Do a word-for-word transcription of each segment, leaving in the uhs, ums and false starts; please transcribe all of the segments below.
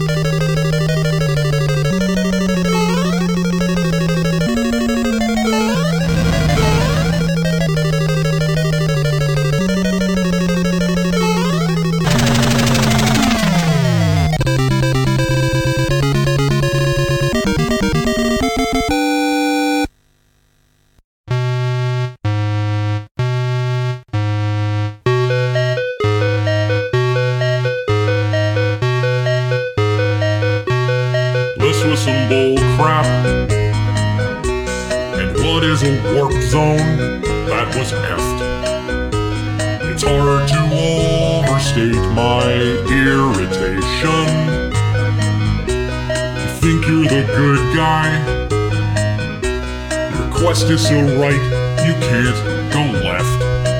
This was some bull crap. And what is a warp zone? That was effed. It's hard to overstate my irritation. You think you're the good guy? Your quest is so right, you can't go left.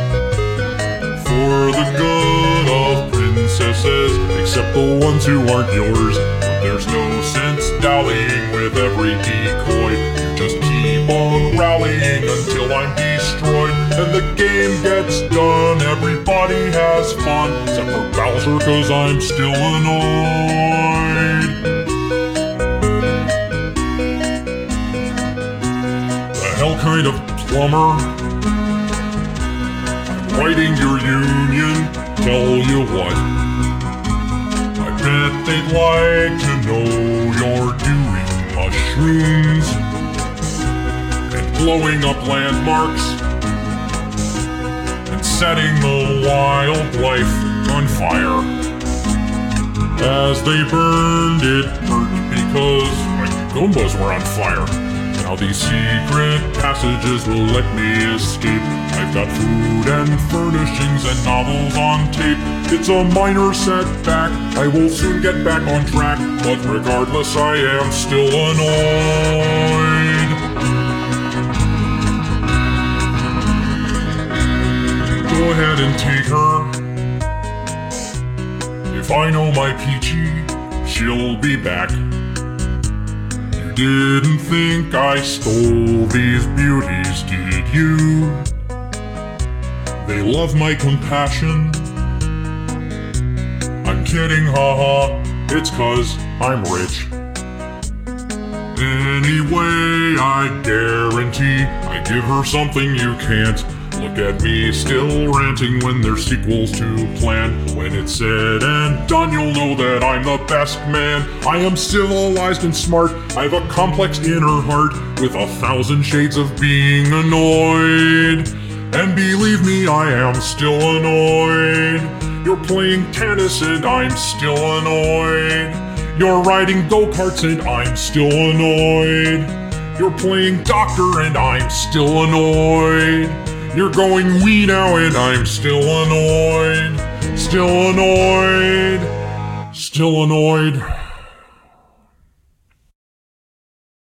For the good of princesses, except the ones who aren't yours. There's no sense dallying with every decoy. You just keep on rallying until I'm destroyed. And the game gets done, everybody has fun. Except for Bowser, cause I'm still annoyed. The hell kind of plumber? I'm writing your union, tell you what. Bet they'd like to know you're doing mushrooms and blowing up landmarks and setting the wildlife on fire. As they burned, it hurt because my Goombas were on fire. Now these secret passages will let me escape. I've got food and furnishings and novels on tape. It's a minor setback, I will soon get back on track. But regardless, I am still annoyed. Go ahead and take her. If I know my Peachy, she'll be back. You didn't think I stole these beauties, did you? They love my compassion. I'm kidding, haha, it's cause I'm rich. Anyway, I guarantee I give her something you can't. Look at me still ranting when there's sequels to plan. When it's said and done, you'll know that I'm the best man. I am civilized and smart. I have a complex inner heart with a thousand shades of being annoyed. And believe me, I am still annoyed. You're playing tennis and I'm still annoyed. You're riding go-karts and I'm still annoyed. You're playing doctor and I'm still annoyed. You're going wee now and I'm still annoyed. Still annoyed. Still annoyed.